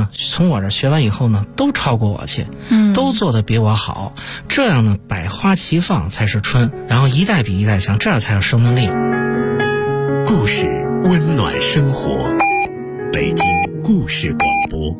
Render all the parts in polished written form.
呢，从我这学完以后呢，都超过我去，都做得比我好，这样呢，百花齐放才是春，然后一代比一代强，这样才有生命力。 故事温暖生活，北京故事广播。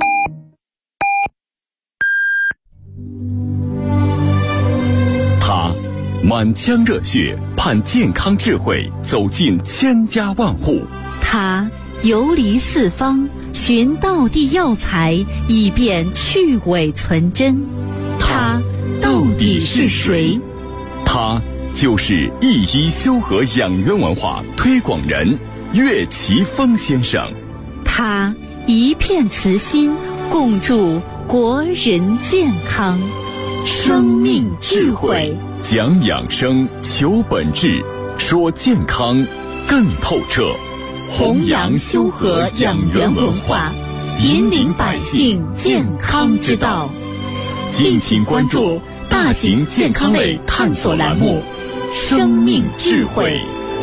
他满腔热血盼健康智慧走进千家万户， 他游离四方寻道地药材，以便去伪存真。他到底是谁？ 他就是一医修和养元文化推广人岳奇峰先生。 他一片慈心，共筑国人健康。生命智慧， 讲养生，求本质，说健康更透彻。 弘扬修和养元文化，引领百姓健康之道。 敬请关注大型健康类探索栏目《生命智慧》。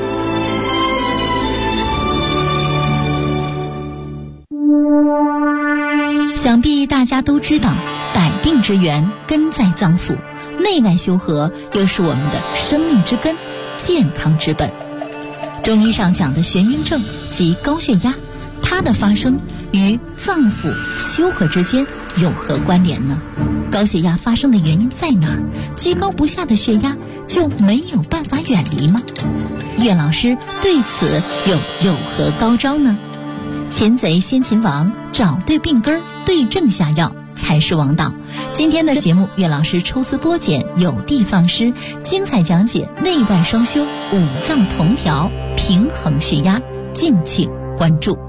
想必大家都知道，百病之源根在脏腑，内外修和又是我们的生命之根，健康之本。中医上讲的眩晕症及高血压，它的发生与脏腑修和之间有何关联呢？高血压发生的原因在哪儿？居高不下的血压就没有办法远离吗？岳老师对此有何高招呢？擒贼先擒王，找对病根，对症下药才是王道。今天的节目，岳老师抽丝剥茧，有的放矢，精彩讲解内外双修，五脏同调，平衡血压，敬请关注。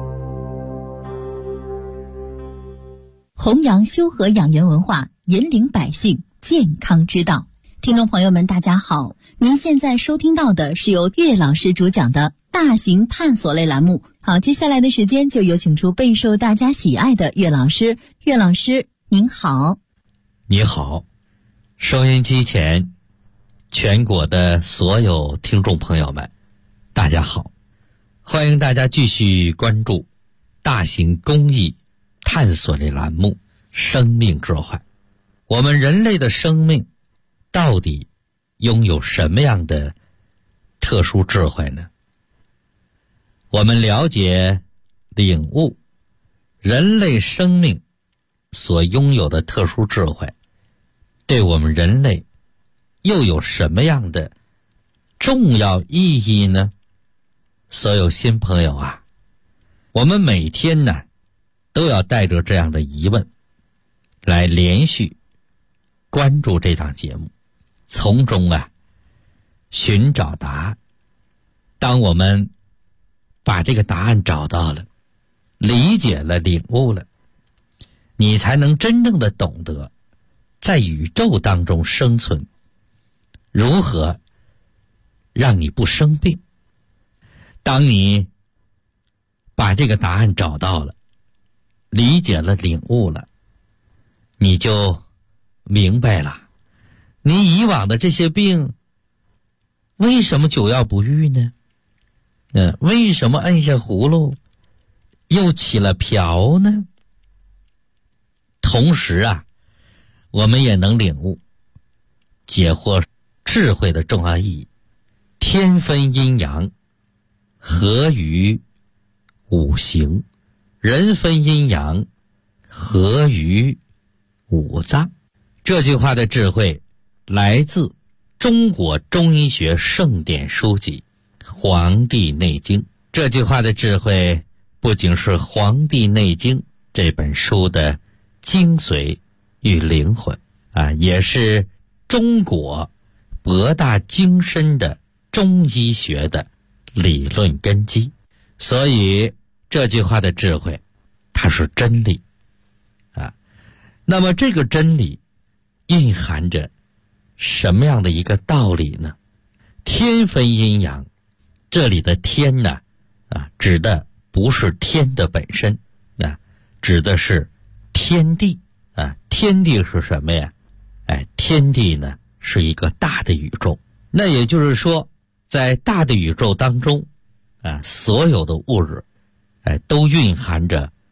弘扬修和养元文化，引领百姓健康之道。听众朋友们大家好，您现在收听到的是由岳老师主讲的大型探索类栏目。好，接下来的时间就有请出备受大家喜爱的岳老师。岳老师您好。 你好，收音机前全国的所有听众朋友们大家好，欢迎大家继续关注大型公益探索类栏目《生命智慧》。我们人类的生命到底拥有什么样的特殊智慧呢？我们了解领悟人类生命所拥有的特殊智慧，对我们人类又有什么样的重要意义呢？所有新朋友啊，我们每天呢都要带着这样的疑问来连续关注这档节目，从中寻找答案。当我们把这个答案找到了，理解了，领悟了，你才能真正的懂得在宇宙当中生存，如何让你不生病。当你把这个答案找到了，理解了，领悟了，你就明白了，你以往的这些病为什么久药不愈呢？为什么摁下葫芦又起了瓢呢？同时我们也能领悟解惑智慧的重要意义。天分阴阳，合于五行；人分阴阳，合于五脏。这句话的智慧来自中国中医学圣典书籍《黄帝内经》。这句话的智慧不仅是《黄帝内经》这本书的精髓与灵魂也是中国博大精深的中医学的理论根基。所以这句话的智慧它是真理那么这个真理蕴含着什么样的一个道理呢？天分阴阳，这里的天呢指的不是天的本身指的是天地天地是什么呀？天地呢是一个大的宇宙。那也就是说，在大的宇宙当中所有的物质都蕴含着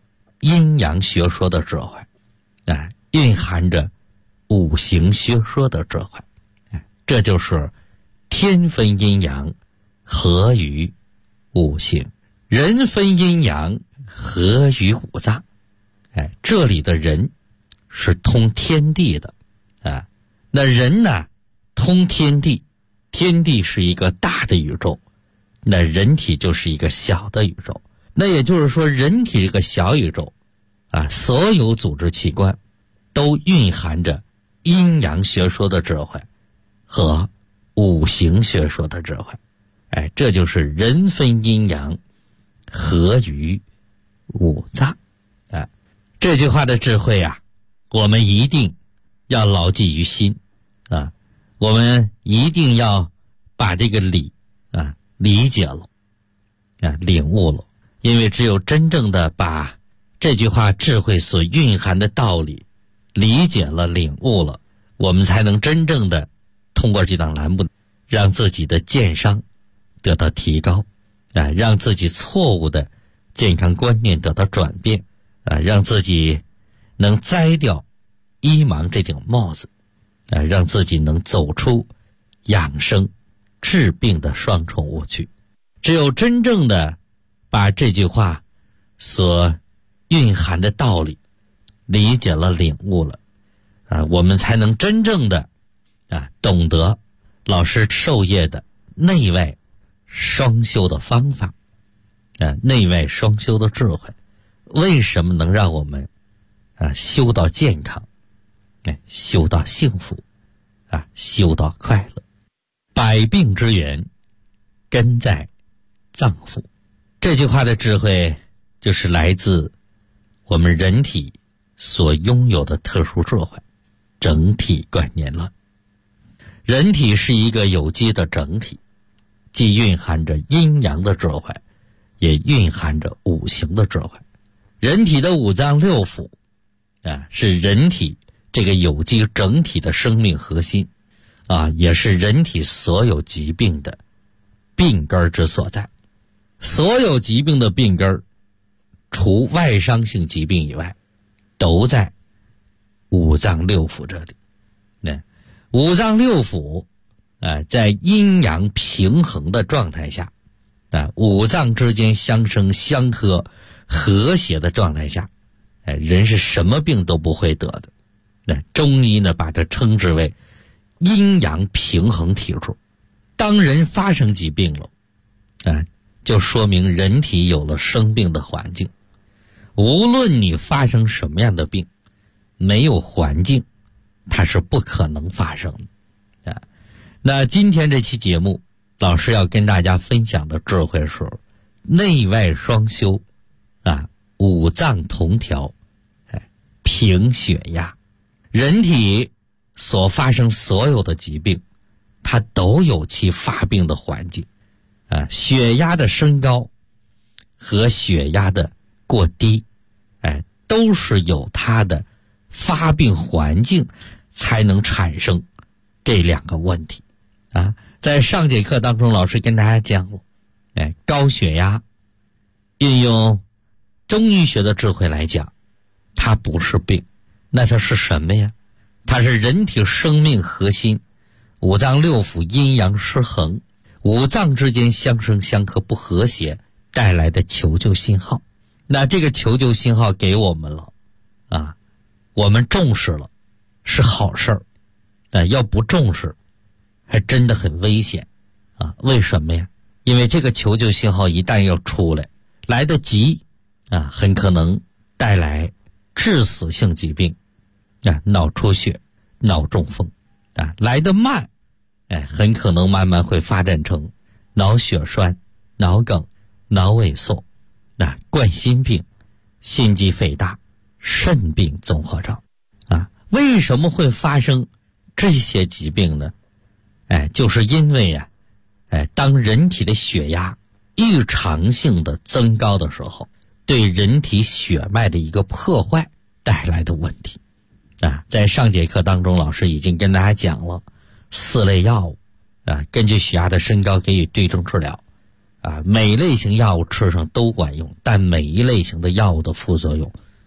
阴阳学说的智慧，蕴含着五行学说的智慧，这就是天分阴阳，合于五行；人分阴阳，合于五脏。这里的人是通天地的，那人呢通天地，天地是一个大的宇宙，那人体就是一个小的宇宙。那也就是说，人体这个小宇宙所有组织器官都蕴含着阴阳学说的智慧和五行学说的智慧。这就是人分阴阳，合于五脏。这句话的智慧我们一定要牢记于心我们一定要把这个理理解了领悟了。因为只有真正的把这句话智慧所蕴含的道理理解了、领悟了，我们才能真正的通过这档栏目让自己的健商得到提高让自己错误的健康观念得到转变让自己能摘掉医盲这顶帽子让自己能走出养生治病的双重误区。只有真正的把这句话所蕴含的道理理解了、领悟了我们才能真正的懂得老师授业的内外双修的方法内外双修的智慧。为什么能让我们修到健康修到幸福修到快乐？百病之源根在脏腑。这句话的智慧就是来自我们人体所拥有的特殊智慧，整体观念论。人体是一个有机的整体，既蕴含着阴阳的智慧，也蕴含着五行的智慧。人体的五脏六腑是人体这个有机整体的生命核心也是人体所有疾病的病根之所在。所有疾病的病根除外伤性疾病以外都在五脏六腑这里。五脏六腑在阴阳平衡的状态下五脏之间相生相克和谐的状态下人是什么病都不会得的。中医呢把它称之为阴阳平衡体质。当人发生疾病了就说明人体有了生病的环境。无论你发生什么样的病，没有环境它是不可能发生的那今天这期节目老师要跟大家分享的智慧是内外双修五脏同调平血压。人体所发生所有的疾病它都有其发病的环境血压的升高和血压的过低都是有它的发病环境才能产生这两个问题在上节课当中老师跟大家讲了高血压运用中医学的智慧来讲它不是病，那它是什么呀？它是人体生命核心五脏六腑阴阳失衡，五脏之间相生相克不和谐带来的求救信号。那这个求救信号给我们了我们重视了是好事儿要不重视还真的很危险为什么呀？因为这个求救信号一旦要出来得急很可能带来致死性疾病脑出血、脑中风来得慢很可能慢慢会发展成脑血栓、脑梗、脑萎缩冠心病、心肌肥大、肾病综合症为什么会发生这些疾病呢？就是因为当人体的血压异常性的增高的时候，对人体血脉的一个破坏带来的问题在上节课当中老师已经跟大家讲了4类药物根据血压的升高给予对症治疗每类型药物吃上都管用，但每一类型的药物的副作用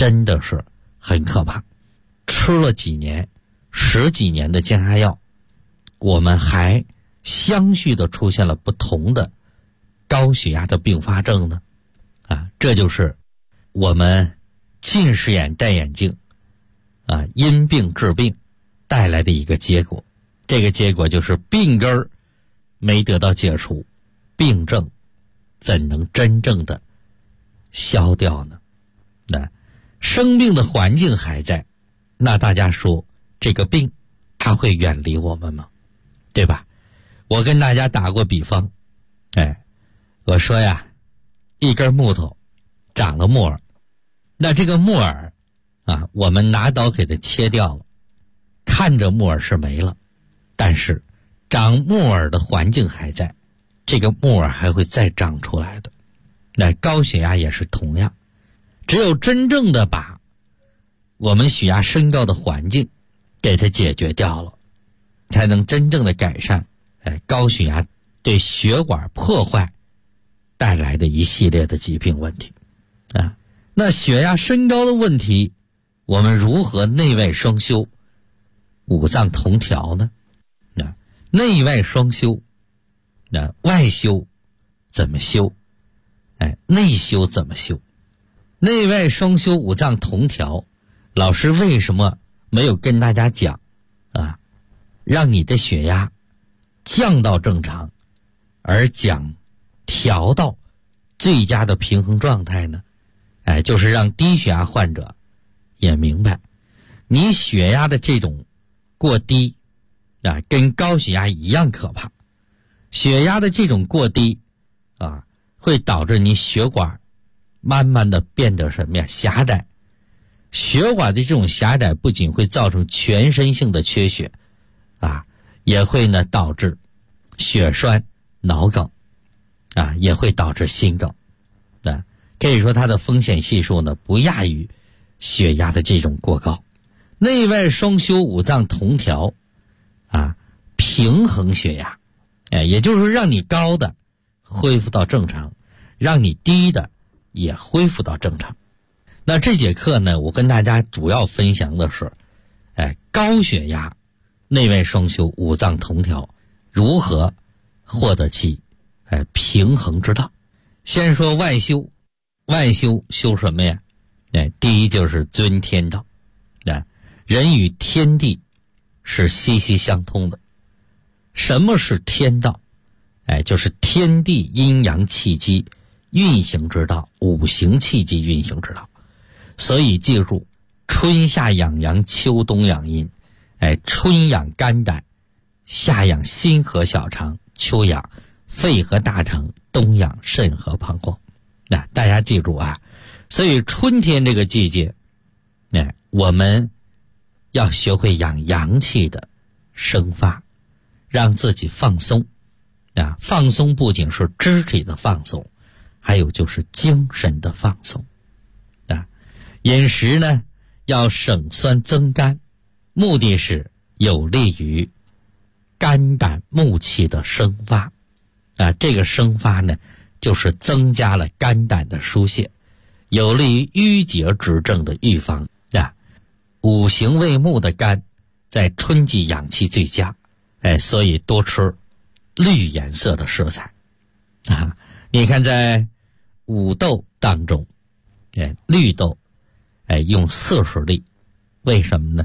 真的是很可怕。吃了几年、10几年的降压药，我们还相续的出现了不同的高血压的并发症呢。这就是我们近视眼戴眼镜因病治病带来的一个结果。这个结果就是病根儿没得到解除，病症怎能真正的消掉呢？那生病的环境还在，那大家说这个病它会远离我们吗？对吧？我跟大家打过比方，我说呀，一根木头长了木耳，那这个木耳我们拿刀给它切掉了，看着木耳是没了，但是长木耳的环境还在，这个木耳还会再长出来的。那高血压也是同样，只有真正的把我们血压升高的环境给它解决掉了，才能真正的改善高血压对血管破坏带来的一系列的疾病问题那血压升高的问题，我们如何内外双修、五脏同调呢？内外双修，外修怎么修？内修怎么修？内外双修、五脏同调，老师为什么没有跟大家讲让你的血压降到正常，而讲调到最佳的平衡状态呢？就是让低血压患者也明白，你血压的这种过低跟高血压一样可怕。血压的这种过低会导致你血管慢慢的变得什么呀？狭窄。血管的这种狭窄不仅会造成全身性的缺血也会呢导致血栓、脑梗也会导致心梗可以说它的风险系数呢不亚于血压的这种过高。内外双修、五脏同调平衡血压也就是让你高的恢复到正常，让你低的也恢复到正常。那这节课呢，我跟大家主要分享的是高血压内外双修、五脏同调如何获得其平衡之道。先说外修，外修修什么呀？第一就是尊天道。人与天地是息息相通的。什么是天道？就是天地阴阳气机运行之道，五行气机运行之道。所以记住，春夏养阳，秋冬养阴。春养肝胆，夏养心和小肠，秋养肺和大肠，冬养肾和膀胱。大家记住所以春天这个季节我们要学会养阳气的生发，让自己放松放松不仅是肢体的放松，还有就是精神的放松饮食呢要省酸增甘，目的是有利于肝胆木气的生发这个生发呢就是增加了肝胆的疏泄，有利于淤结之症的预防五行为木的肝在春季养气最佳所以多吃绿颜色的食材你看在五豆当中绿豆用40粒，为什么呢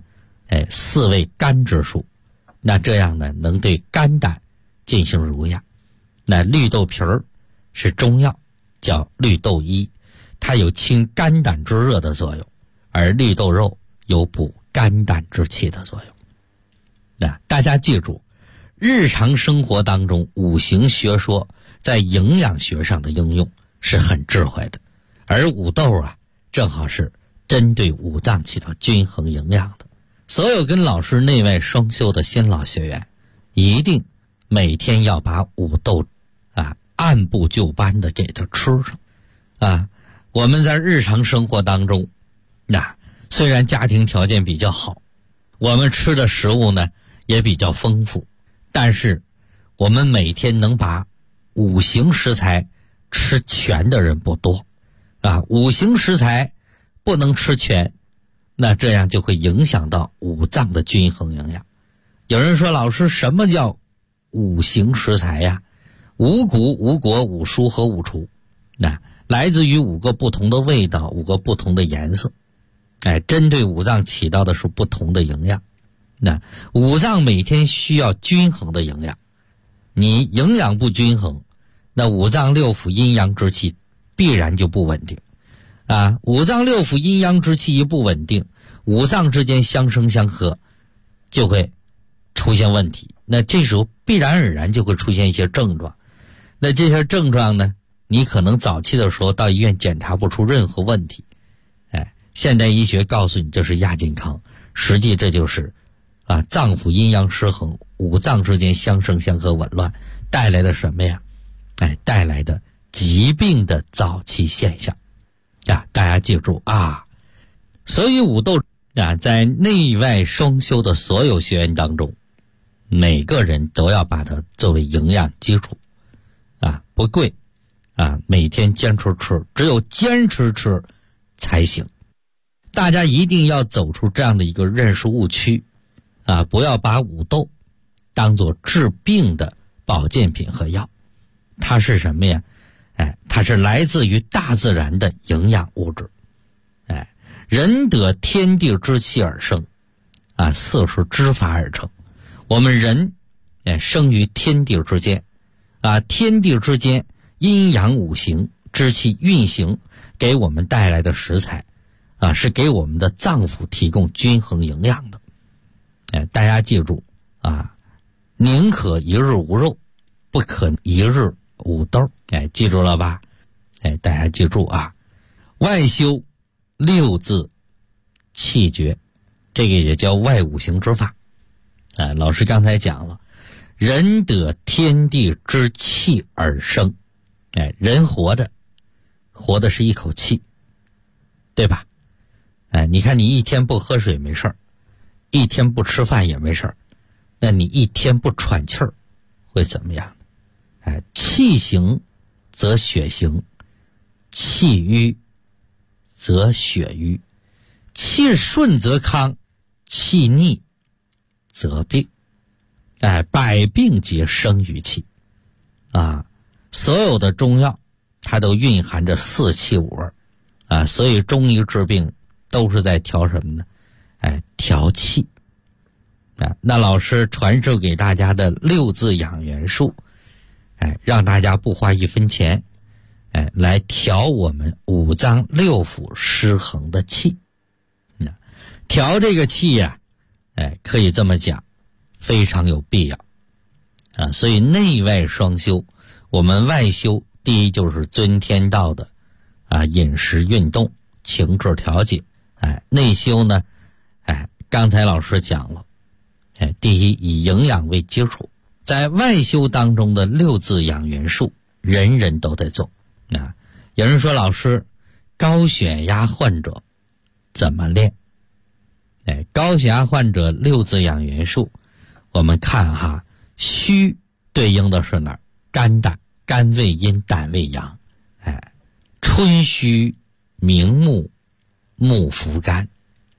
4味肝之术，那这样呢能对肝胆进行濡养。那绿豆皮儿是中药，叫绿豆衣，它有清肝胆之热的作用，而绿豆肉有补肝胆之气的作用大家记住，日常生活当中五行学说在营养学上的应用是很智慧的，而五豆正好是针对五脏起到均衡营养的。所有跟老师内外双修的新老学员，一定每天要把五豆按部就班的给它吃上我们在日常生活当中虽然家庭条件比较好，我们吃的食物呢也比较丰富，但是我们每天能把五行食材吃全的人不多五行食材不能吃全，那这样就会影响到五脏的均衡营养。有人说，老师，什么叫五行食材呀？五谷、五果、五蔬和五除，来自于5个不同的味道，5个不同的颜色，针对五脏起到的是不同的营养。五脏每天需要均衡的营养，你营养不均衡，那五脏六腑阴阳之气必然就不稳定五脏六腑阴阳之气一不稳定，五脏之间相生相克，就会出现问题。那这时候必然而然就会出现一些症状。那这些症状呢，你可能早期的时候到医院检查不出任何问题，现代医学告诉你这是亚健康，实际这就是脏腑阴阳失衡，五脏之间相生相克紊乱带来的什么呀？带来的疾病的早期现象大家记住所以五斗在内外双修的所有学员当中，每个人都要把它作为营养基础不贵每天坚持吃，只有坚持吃才行。大家一定要走出这样的一个认识误区不要把五斗当作治病的保健品和药。它是什么呀？它是来自于大自然的营养物质。人得天地之气而生四时之法而成。我们人生于天地之间天地之间阴阳五行之气运行给我们带来的食材是给我们的脏腑提供均衡营养的。大家记住宁可一日无肉，不可一日无豆。记住了吧？大家记住外修六字气诀，这个也叫外五行之法。老师刚才讲了，人得天地之气而生。人活的是一口气，对吧？你看你一天不喝水没事儿，一天不吃饭也没事儿，那你一天不喘气儿会怎么样？气行则血行，气瘀则血瘀，气顺则康，气逆则病。百病皆生于气所有的中药它都蕴含着四气五味所以中医治病都是在调什么呢？调气那老师传授给大家的6字养元术让大家不花1分钱来调我们五脏六腑失衡的气。调这个气呀可以这么讲，非常有必要所以内外双修。我们外修第一就是遵天道的饮食运动情志调节。内修呢刚才老师讲了第一以营养为基础。在外修当中的6字养元术人人都得做有人说，老师，高血压患者怎么练？高血压患者6字养元术，我们看虚对应的是哪儿？肝胆，肝为阴，胆为阳。春虚明目，目伏肝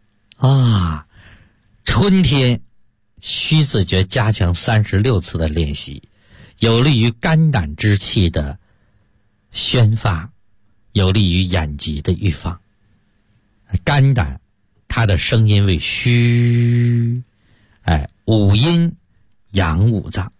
春天虚字诀加强36次的练习，有利于肝胆之气的宣发，有利于眼疾的预防。肝胆它的声音为虚，五阴阳五脏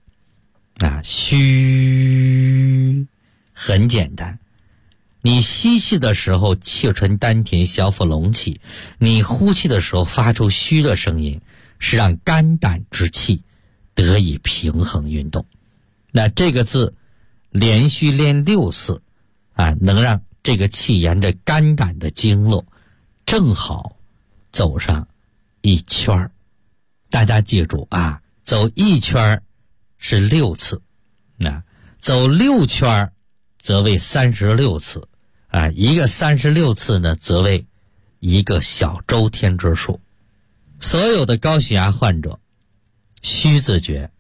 虚很简单，你吸气的时候气沉丹田，小腹隆起，你呼气的时候发出虚的声音，是让肝胆之气得以平衡运动。那这个字连续练6次能让这个气沿着肝胆的经络正好走上一圈。大家记住走一圈是6次走6圈则为36次一个36次呢则为一个小周天之数。所有的高血压患者虚字诀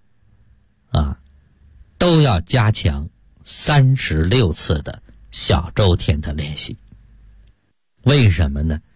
都要加强36次的小周天的练习。为什么呢？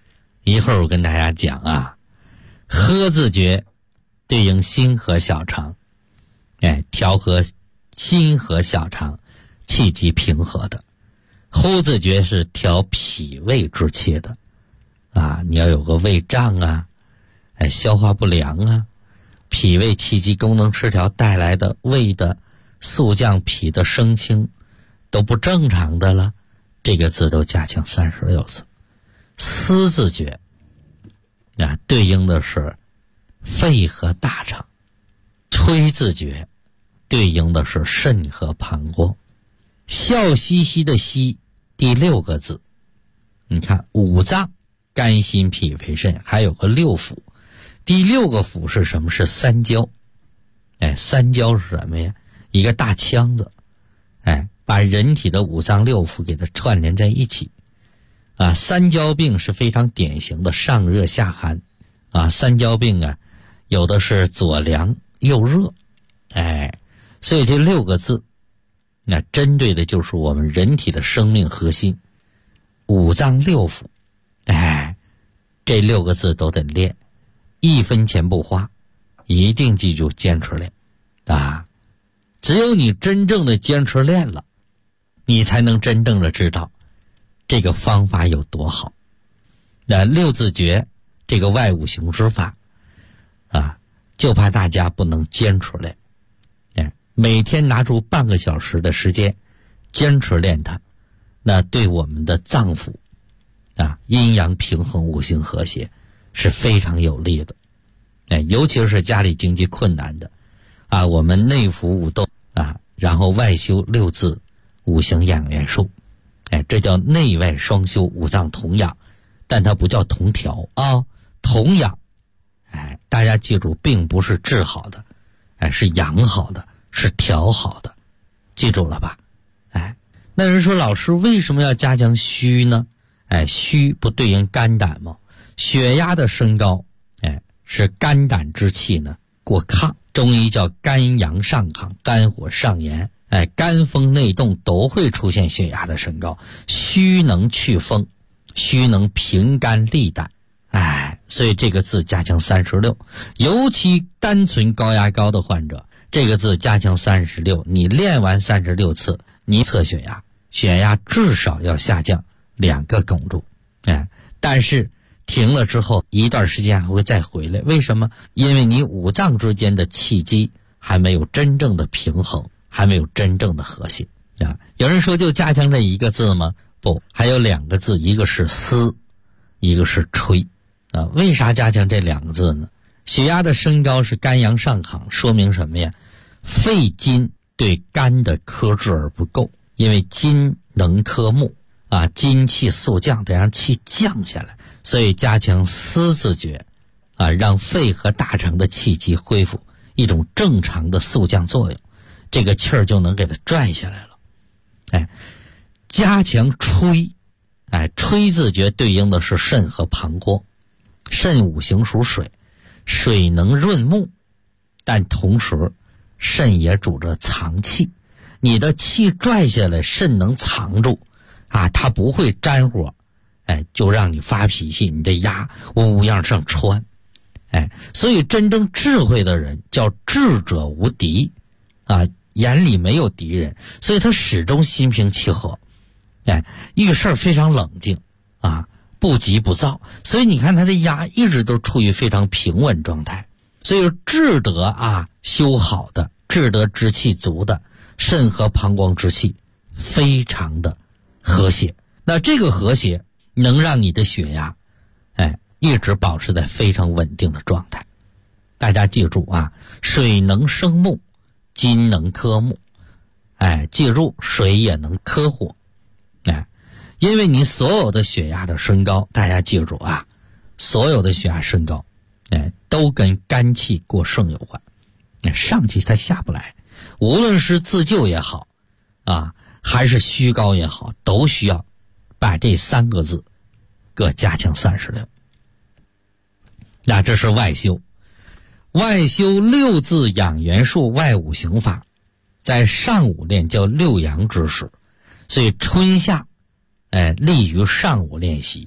一会儿我跟大家讲啊，呵字诀对应心和小肠，调和心和小肠，气机平和的。呼字诀是调脾胃之气的啊，你要有个胃胀啊，消化不良啊，脾胃气机功能失调带来的胃的速降、脾的升清都不正常的了，这个字都加强36次。思字诀啊，对应的是肺和大肠。吹字诀对应的是肾和膀胱。笑嘻嘻的嘻第6个字，你看五脏肝心脾肺肾还有个六腑，第6个腑是什么？是三焦。三焦是什么呀？一个大腔子，把人体的五脏六腑给它串联在一起啊。三焦病是非常典型的上热下寒啊。三焦病啊，有的是左凉右热，所以这6个字那针对的就是我们人体的生命核心，五脏六腑。这6个字都得练，1分钱不花，一定记住坚持练啊！只有你真正的坚持练了，你才能真正的知道这个方法有多好。那6字诀这个外五行之法啊，就怕大家不能坚持练。每天拿出半个小时的时间坚持练它，那对我们的脏腑啊，阴阳平衡、五行和谐是非常有利的。尤其是家里经济困难的啊，我们内服五斗啊，然后外修6字五行养元术，这叫内外双修，五脏同养，但它不叫同调啊，同养。大家记住，并不是治好的，是养好的，是调好的，记住了吧？那人说老师为什么要加强虚呢？虚不对应肝胆吗？血压的升高，是肝胆之气呢过亢，中医叫肝阳上亢，肝火上炎，肝风内动都会出现血压的升高。虚能去风，虚能平肝利胆，所以这个字加强36，尤其单纯高压高的患者，这个字加强36，你练完36次，你测血压，血压至少要下降2个汞柱，但是停了之后一段时间还会再回来，为什么？因为你五脏之间的气机还没有真正的平衡，还没有真正的和谐啊。有人说就加强这1个字吗？不，还有2个字，一个是思，一个是吹啊。为啥加强这2个字呢？血压的升高是肝阳上亢，说明什么呀？肺金对肝的克制而不够，因为金能克木啊，金气速降，得让气降下来，所以加强思字诀啊，让肺和大肠的气机恢复一种正常的速降作用，这个气儿就能给它拽下来了。加强吹，吹字诀对应的是肾和膀胱。肾五行属水，水能润木，但同时肾也主着藏气，你的气拽下来，肾能藏住啊，它不会沾火，就让你发脾气，你的牙乌样上穿。所以真正智慧的人叫智者无敌啊，眼里没有敌人，所以他始终心平气和，遇事非常冷静啊，不急不躁，所以你看他的牙一直都处于非常平稳状态。所以智德啊修好的，智德之气足的，肾和膀胱之气非常的和谐，那这个和谐能让你的血压一直保持在非常稳定的状态。大家记住啊，水能生木，金能克木，记住水也能克火，因为你所有的血压的升高，大家记住啊，所有的血压升高都跟肝气过盛有关，上气它下不来，无论是自救也好啊，还是虚高也好，都需要把这3个字各加强36。那这是外修，外修6字养元术外五行法，在上午练叫6阳之时，所以春夏利于上午练习，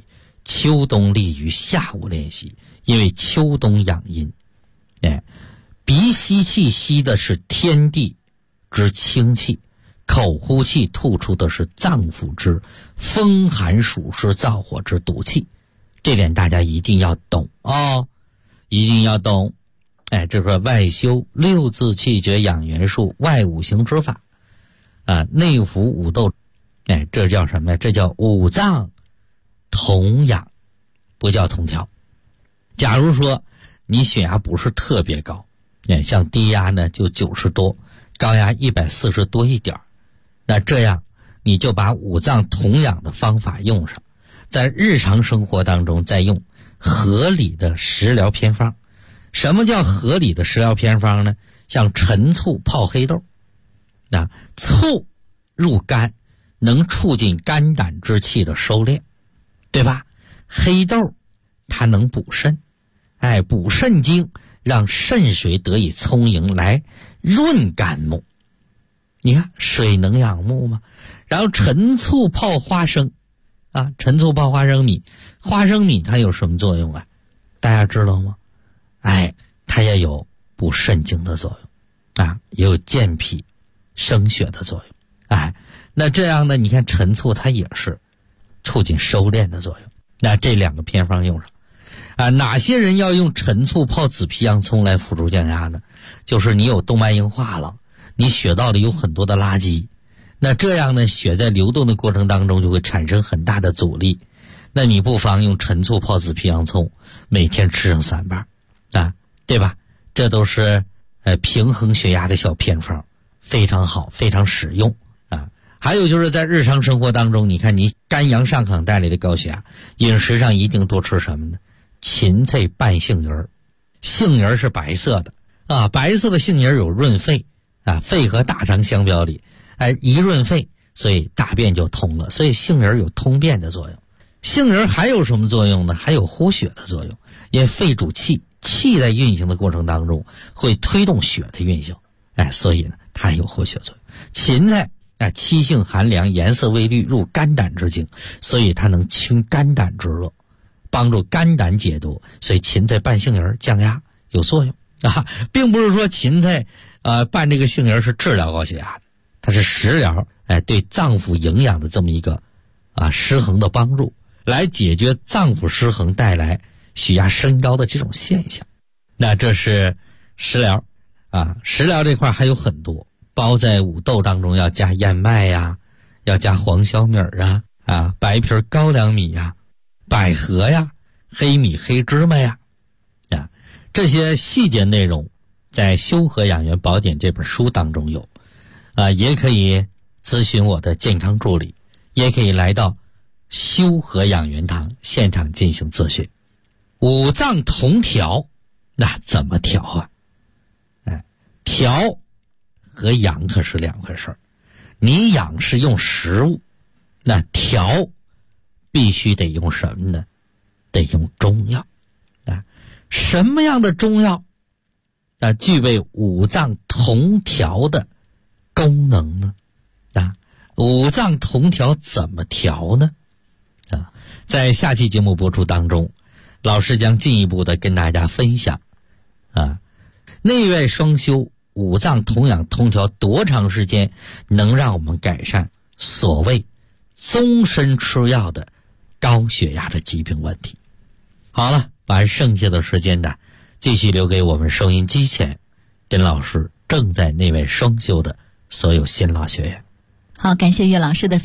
秋冬利于下午练习，因为秋冬养阴。鼻吸气吸的是天地之清气，口呼气吐出的是脏腑之风寒暑湿燥火之毒气，这点大家一定要懂哦，一定要懂。这是外修六字气绝养元术外五行之法内服五斗，这叫什么呀？这叫五脏同养，不叫同调。假如说你血压不是特别高，像低压呢就90多，高压140多一点，那这样你就把五脏同养的方法用上，在日常生活当中再用合理的食疗偏方。什么叫合理的食疗偏方呢？像陈醋泡黑豆，醋入肝能促进肝胆之气的收敛，对吧？黑豆它能补肾，补肾精，让肾水得以充盈，来润肝木。你看水能养木吗？然后陈醋泡花生陈醋泡花生米，花生米它有什么作用大家知道吗？它也有补肾精的作用也有健脾生血的作用那这样呢，你看陈醋它也是促进收敛的作用。那这两个偏方用上哪些人要用陈醋泡紫皮洋葱来辅助降压呢？就是你有动脉硬化了，你血道里有很多的垃圾，那这样呢，血在流动的过程当中就会产生很大的阻力，那你不妨用陈醋泡紫皮洋葱，每天吃上3瓣对吧？这都是平衡血压的小偏方，非常好，非常实用还有就是在日常生活当中，你看你肝阳上亢带来的高血压，饮食上一定多吃什么呢？芹菜拌杏仁，杏仁是白色的白色的杏仁有润肺肺和大肠相表里一润肺，所以大便就通了，所以杏仁有通便的作用。杏仁还有什么作用呢？还有活血的作用，因为肺主气，气在运行的过程当中会推动血的运行所以呢它有活血作用。芹菜气性寒凉，颜色微绿，入肝胆之经，所以它能清肝胆之热，帮助肝胆解毒，所以芹菜拌杏仁降压有作用并不是说芹菜拌这个杏仁是治疗高血压的，它是食疗对脏腑营养的这么一个失衡的帮助，来解决脏腑失衡带来血压升高的这种现象。那这是食疗食疗这块还有很多，包在五豆当中要加燕麦要加黄小米白皮高粱米百合黑米黑芝麻这些细节内容在《修和养元宝典》这本书当中有也可以咨询我的健康助理，也可以来到修和养元堂现场进行咨询。五脏同调，那怎么调调和养可是两回事，你养是用食物，那调必须得用什么呢？得用中药什么样的中药具备五脏同调的功能呢？五脏同调怎么调呢？在下期节目播出当中，老师将进一步的跟大家分享内外双修五脏同养同调多长时间能让我们改善所谓终身吃药的高血压的疾病问题。好了，把剩下的时间呢继续留给我们收音机前跟老师正在内外双修的所有新老学员。 好，感谢岳老师的